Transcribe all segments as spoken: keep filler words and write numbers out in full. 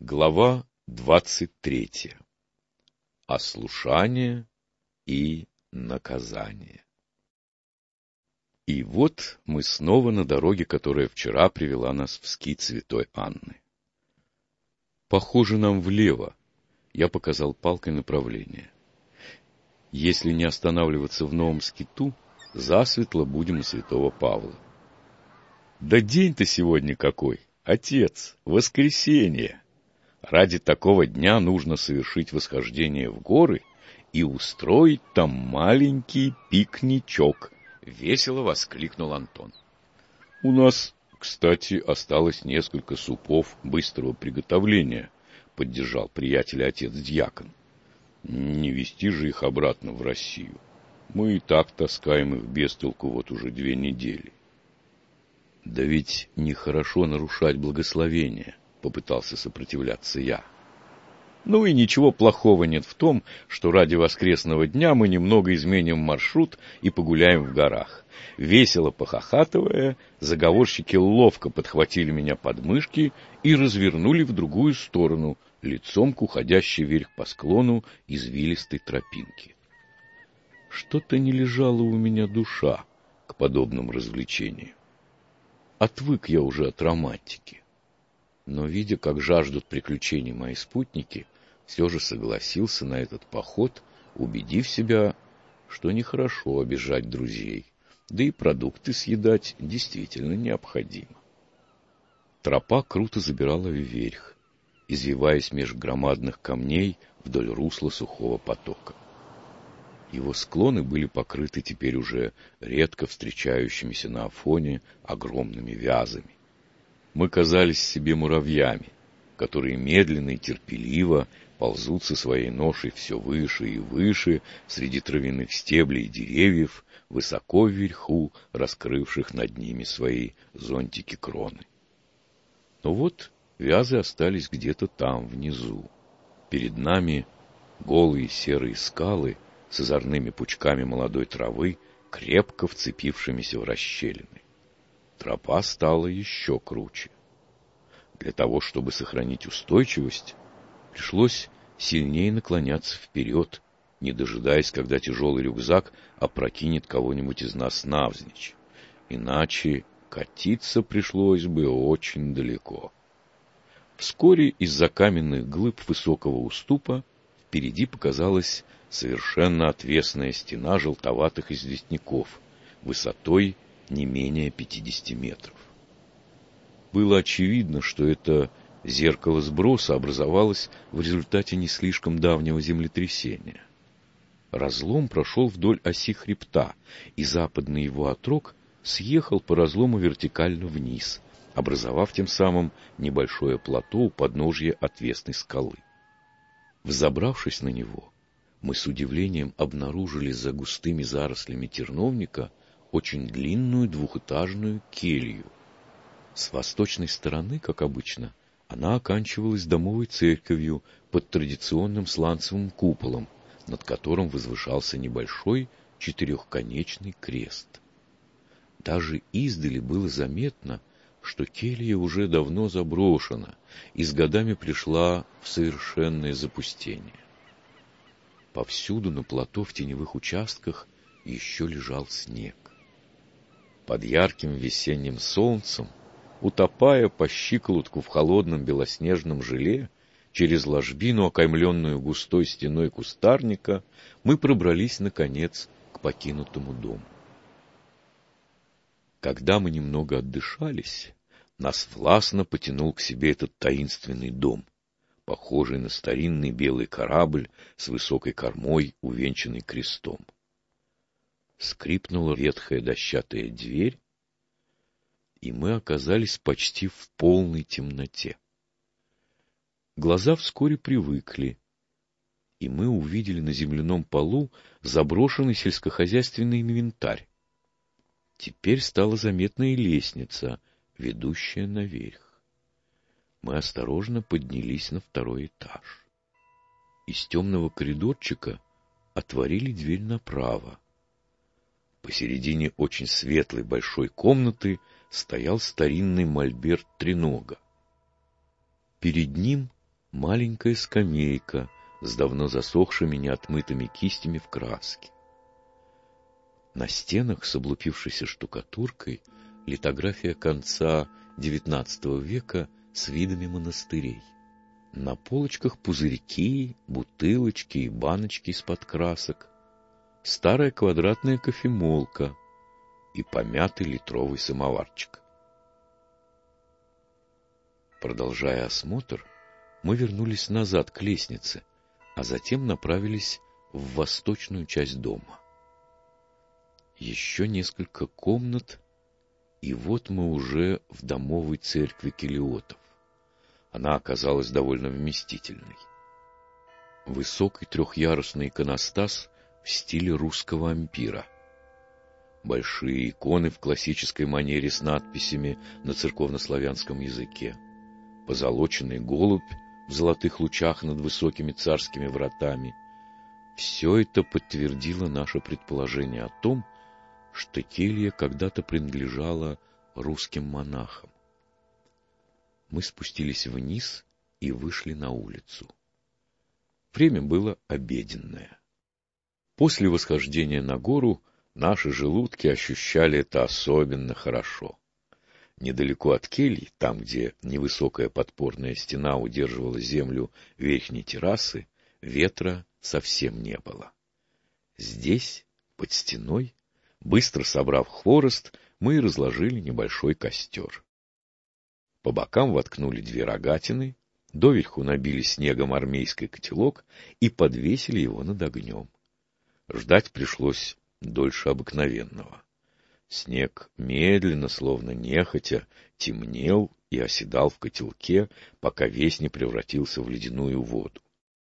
Глава двадцать третья. Ослушание и наказание. И вот мы снова на дороге, которая вчера привела нас в скит Святой Анны. Похоже, нам влево. Я показал палкой направление. Если не останавливаться в новом скиту, засветло будем у Святого Павла. Да день-то сегодня какой! Отец, воскресенье! Ради такого дня нужно совершить восхождение в горы и устроить там маленький пикничок, — весело воскликнул Антон. У нас, кстати, осталось несколько супов быстрого приготовления, — поддержал приятеля отец-дьякон. Не везти же их обратно в Россию. Мы и так таскаем их без толку вот уже две недели. Да ведь нехорошо нарушать благословение, — попытался сопротивляться я. Ну и ничего плохого нет в том, что ради воскресного дня мы немного изменим маршрут и погуляем в горах. Весело похохатывая, заговорщики ловко подхватили меня под мышки и развернули в другую сторону, лицом к уходящей вверх по склону извилистой тропинке. Что-то не лежала у меня душа к подобным развлечениям. Отвык я уже от романтики. Но, видя, как жаждут приключений мои спутники, все же согласился на этот поход, убедив себя, что нехорошо обижать друзей, да и продукты съедать действительно необходимо. Тропа круто забирала вверх, извиваясь меж громадных камней вдоль русла сухого потока. Его склоны были покрыты теперь уже редко встречающимися на Афоне огромными вязами. Мы казались себе муравьями, которые медленно и терпеливо ползут со своей ношей все выше и выше среди травяных стеблей и деревьев, высоко вверху раскрывших над ними свои зонтики-кроны. Но вот вязы остались где-то там, внизу. Перед нами голые серые скалы с озорными пучками молодой травы, крепко вцепившимися в расщелины. Тропа стала еще круче. Для того, чтобы сохранить устойчивость, пришлось сильнее наклоняться вперед, не дожидаясь, когда тяжелый рюкзак опрокинет кого-нибудь из нас навзничь. Иначе катиться пришлось бы очень далеко. Вскоре из-за каменных глыб высокого уступа впереди показалась совершенно отвесная стена желтоватых известняков, высотой не менее пятидесяти метров. Было очевидно, что это зеркало сброса образовалось в результате не слишком давнего землетрясения. Разлом прошел вдоль оси хребта, и западный его отрог съехал по разлому вертикально вниз, образовав тем самым небольшое плато у подножья отвесной скалы. Взобравшись на него, мы с удивлением обнаружили за густыми зарослями терновника очень длинную двухэтажную келью. С восточной стороны, как обычно, она оканчивалась домовой церковью под традиционным сланцевым куполом, над которым возвышался небольшой четырехконечный крест. Даже издали было заметно, что келья уже давно заброшена и с годами пришла в совершенное запустение. Повсюду на плато в теневых участках еще лежал снег. Под ярким весенним солнцем, утопая по щиколотку в холодном белоснежном желе, через ложбину, окаймленную густой стеной кустарника, мы пробрались, наконец, к покинутому дому. Когда мы немного отдышались, нас властно потянул к себе этот таинственный дом, похожий на старинный белый корабль с высокой кормой, увенчанный крестом. Скрипнула ветхая дощатая дверь, и мы оказались почти в полной темноте. Глаза вскоре привыкли, и мы увидели на земляном полу заброшенный сельскохозяйственный инвентарь. Теперь стала заметна и лестница, ведущая наверх. Мы осторожно поднялись на второй этаж. Из темного коридорчика отворили дверь направо. Посередине очень светлой большой комнаты стоял старинный мольберт тренога. Перед ним маленькая скамейка с давно засохшими неотмытыми кистями в краске. На стенах с облупившейся штукатуркой литография конца девятнадцатого века с видами монастырей. На полочках пузырьки, бутылочки и баночки из-под красок, старая квадратная кофемолка и помятый литровый самоварчик. Продолжая осмотр, мы вернулись назад к лестнице, а затем направились в восточную часть дома. Еще несколько комнат, и вот мы уже в домовой церкви келиотов. Она оказалась довольно вместительной. Высокий трехъярусный иконостас в стиле русского ампира. Большие иконы в классической манере с надписями на церковнославянском языке. Позолоченный голубь в золотых лучах над высокими царскими вратами. Все это подтвердило наше предположение о том, что келья когда-то принадлежала русским монахам. Мы спустились вниз и вышли на улицу. Время было обеденное. После восхождения на гору наши желудки ощущали это особенно хорошо. Недалеко от кельи, там, где невысокая подпорная стена удерживала землю верхней террасы, ветра совсем не было. Здесь, под стеной, быстро собрав хворост, мы разложили небольшой костер. По бокам воткнули две рогатины, доверху набили снегом армейский котелок и подвесили его над огнем. Ждать пришлось дольше обыкновенного. Снег медленно, словно нехотя, темнел и оседал в котелке, пока весь не превратился в ледяную воду.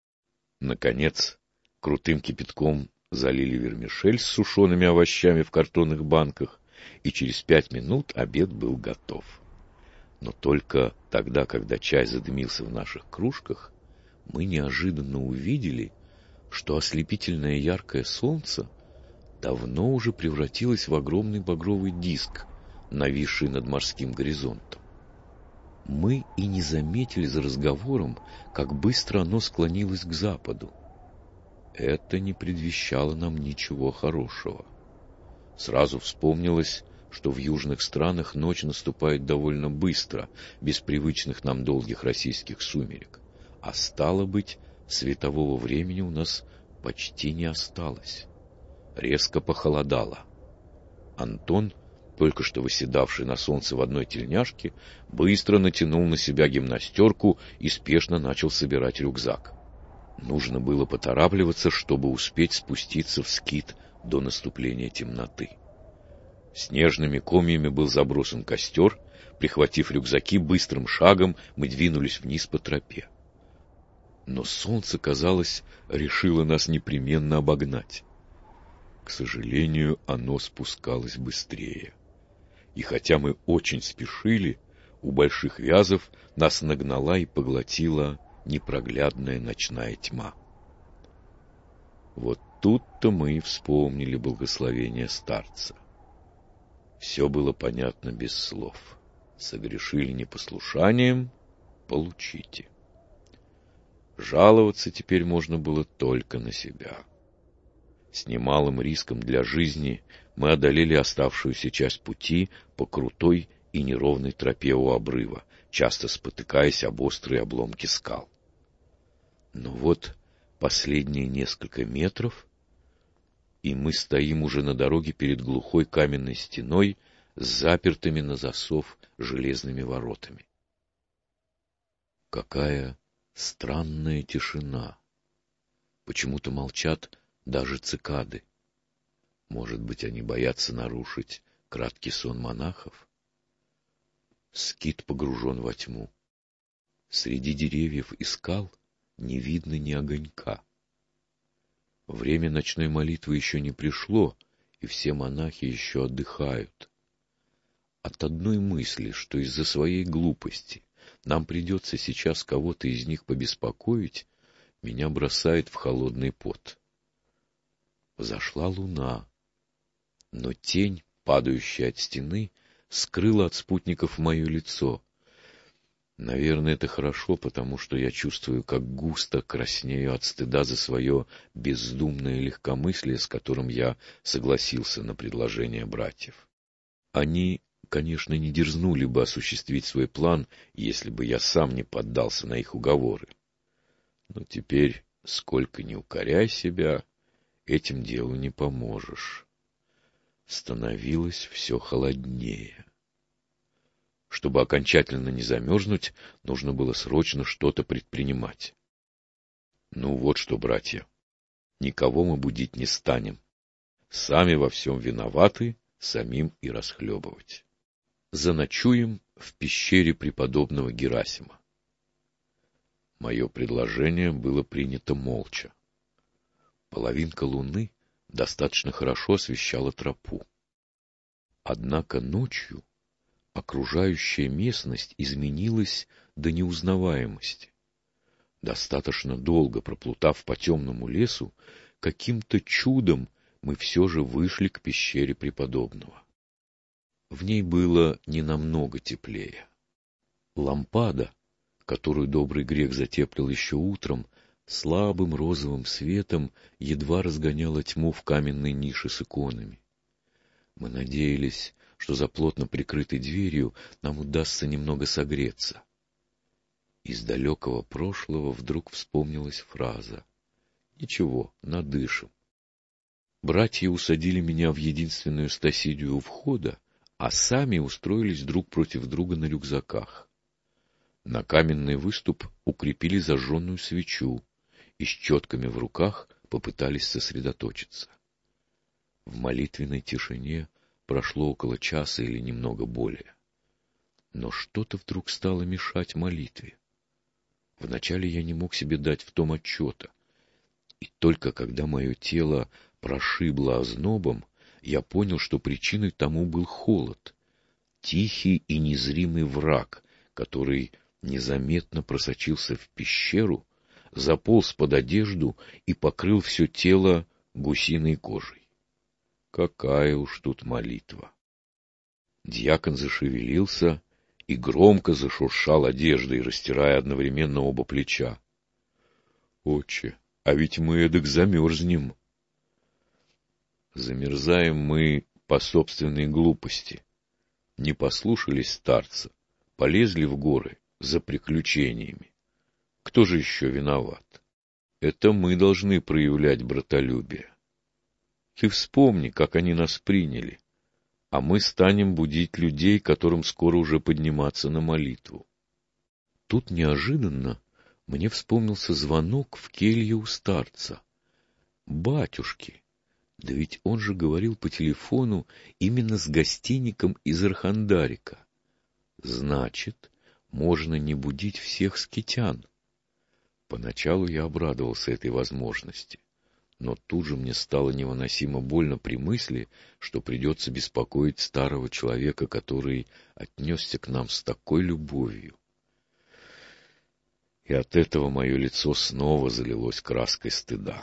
Наконец, крутым кипятком залили вермишель с сушеными овощами в картонных банках, и через пять минут обед был готов. Но только тогда, когда чай задымился в наших кружках, мы неожиданно увидели, что ослепительное яркое солнце давно уже превратилось в огромный багровый диск, нависший над морским горизонтом. Мы и не заметили за разговором, как быстро оно склонилось к западу. Это не предвещало нам ничего хорошего. Сразу вспомнилось, что в южных странах ночь наступает довольно быстро, без привычных нам долгих российских сумерек, а стало быть, светового времени у нас почти не осталось. Резко похолодало. Антон, только что выседавший на солнце в одной тельняшке, быстро натянул на себя гимнастерку и спешно начал собирать рюкзак. Нужно было поторапливаться, чтобы успеть спуститься в скит до наступления темноты. Снежными комьями был забросан костер. Прихватив рюкзаки, быстрым шагом мы двинулись вниз по тропе. Но солнце, казалось, решило нас непременно обогнать. К сожалению, оно спускалось быстрее. И хотя мы очень спешили, у больших вязов нас нагнала и поглотила непроглядная ночная тьма. Вот тут-то мы и вспомнили благословение старца. Все было понятно без слов. Согрешили непослушанием — получите. Жаловаться теперь можно было только на себя. С немалым риском для жизни мы одолели оставшуюся часть пути по крутой и неровной тропе у обрыва, часто спотыкаясь об острые обломки скал. Но вот последние несколько метров, и мы стоим уже на дороге перед глухой каменной стеной с запертыми на засов железными воротами. Какая странная тишина! Почему-то молчат даже цикады. Может быть, они боятся нарушить краткий сон монахов? Скит погружен во тьму. Среди деревьев и скал не видно ни огонька. Время ночной молитвы еще не пришло, и все монахи еще отдыхают. От одной мысли, что из-за своей глупости нам придется сейчас кого-то из них побеспокоить, меня бросает в холодный пот. Взошла луна, но тень, падающая от стены, скрыла от спутников мое лицо. Наверное, это хорошо, потому что я чувствую, как густо краснею от стыда за свое бездумное легкомыслие, с которым я согласился на предложение братьев. Они, конечно, не дерзнули бы осуществить свой план, если бы я сам не поддался на их уговоры. Но теперь, сколько ни укоряй себя, этим делу не поможешь. Становилось все холоднее. Чтобы окончательно не замерзнуть, нужно было срочно что-то предпринимать. Ну вот что, братья, никого мы будить не станем. Сами во всем виноваты, самим и расхлебывать. Заночуем в пещере преподобного Герасима. Мое предложение было принято молча. Половинка луны достаточно хорошо освещала тропу. Однако ночью окружающая местность изменилась до неузнаваемости. Достаточно долго проплутав по темному лесу, каким-то чудом мы все же вышли к пещере преподобного. В ней было не намного теплее. Лампада, которую добрый грек затеплил еще утром, слабым розовым светом едва разгоняла тьму в каменной нише с иконами. Мы надеялись, что за плотно прикрытой дверью нам удастся немного согреться. Из далекого прошлого вдруг вспомнилась фраза: «Ничего, надышим». Братья усадили меня в единственную стасидию у входа, а сами устроились друг против друга на рюкзаках. На каменный выступ укрепили зажженную свечу и с четками в руках попытались сосредоточиться. В молитвенной тишине прошло около часа или немного более. Но что-то вдруг стало мешать молитве. Вначале я не мог себе дать в том отчета. И только когда мое тело прошибло ознобом, я понял, что причиной тому был холод. Тихий и незримый враг, который незаметно просочился в пещеру, заполз под одежду и покрыл все тело гусиной кожей. Какая уж тут молитва! Дьякон зашевелился и громко зашуршал одеждой, растирая одновременно оба плеча. — Отче, а ведь мы эдак замерзнем. Замерзаем мы по собственной глупости. Не послушались старца, полезли в горы за приключениями. Кто же еще виноват? Это мы должны проявлять братолюбие. Ты вспомни, как они нас приняли, а мы станем будить людей, которым скоро уже подниматься на молитву. Тут неожиданно мне вспомнился звонок в келью у старца. Батюшки! Да ведь он же говорил по телефону именно с гостиником из Архандарика. Значит, можно не будить всех скитян. Поначалу я обрадовался этой возможности. Но тут же мне стало невыносимо больно при мысли, что придется беспокоить старого человека, который отнесся к нам с такой любовью. И от этого мое лицо снова залилось краской стыда.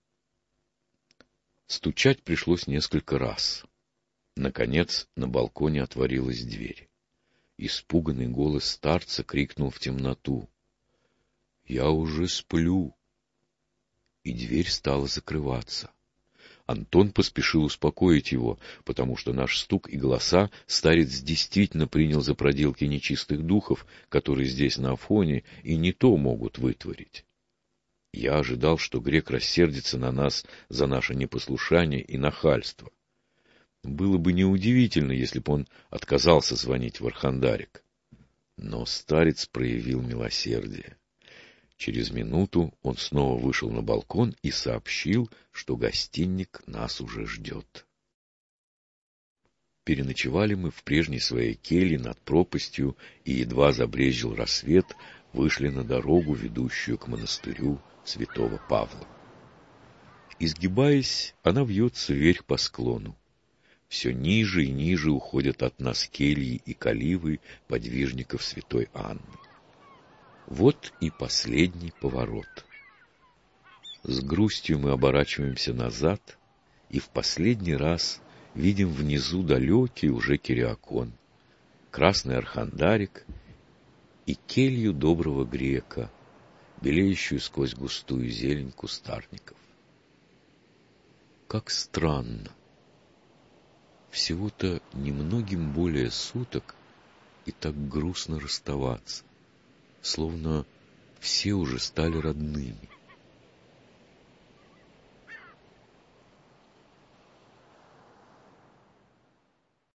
Стучать пришлось несколько раз. Наконец на балконе отворилась дверь. Испуганный голос старца крикнул в темноту: «Я уже сплю!» И дверь стала закрываться. Антон поспешил успокоить его, потому что наш стук и голоса старец действительно принял за проделки нечистых духов, которые здесь на Афоне и не то могут вытворить. Я ожидал, что грек рассердится на нас за наше непослушание и нахальство. Было бы неудивительно, если бы он отказался звонить в Архандарик. Но старец проявил милосердие. Через минуту он снова вышел на балкон и сообщил, что гостиник нас уже ждет. Переночевали мы в прежней своей келье над пропастью, и едва забрезжил рассвет, вышли на дорогу, ведущую к монастырю святого Павла. Изгибаясь, она вьется вверх по склону. Все ниже и ниже уходят от нас кельи и каливы подвижников святой Анны. Вот и последний поворот. С грустью мы оборачиваемся назад и в последний раз видим внизу далекий уже Кириакон, красный Архандарик и келью доброго грека, белеющую сквозь густую зелень кустарников. Как странно! Всего-то немногим более суток, и так грустно расставаться, словно все уже стали родными.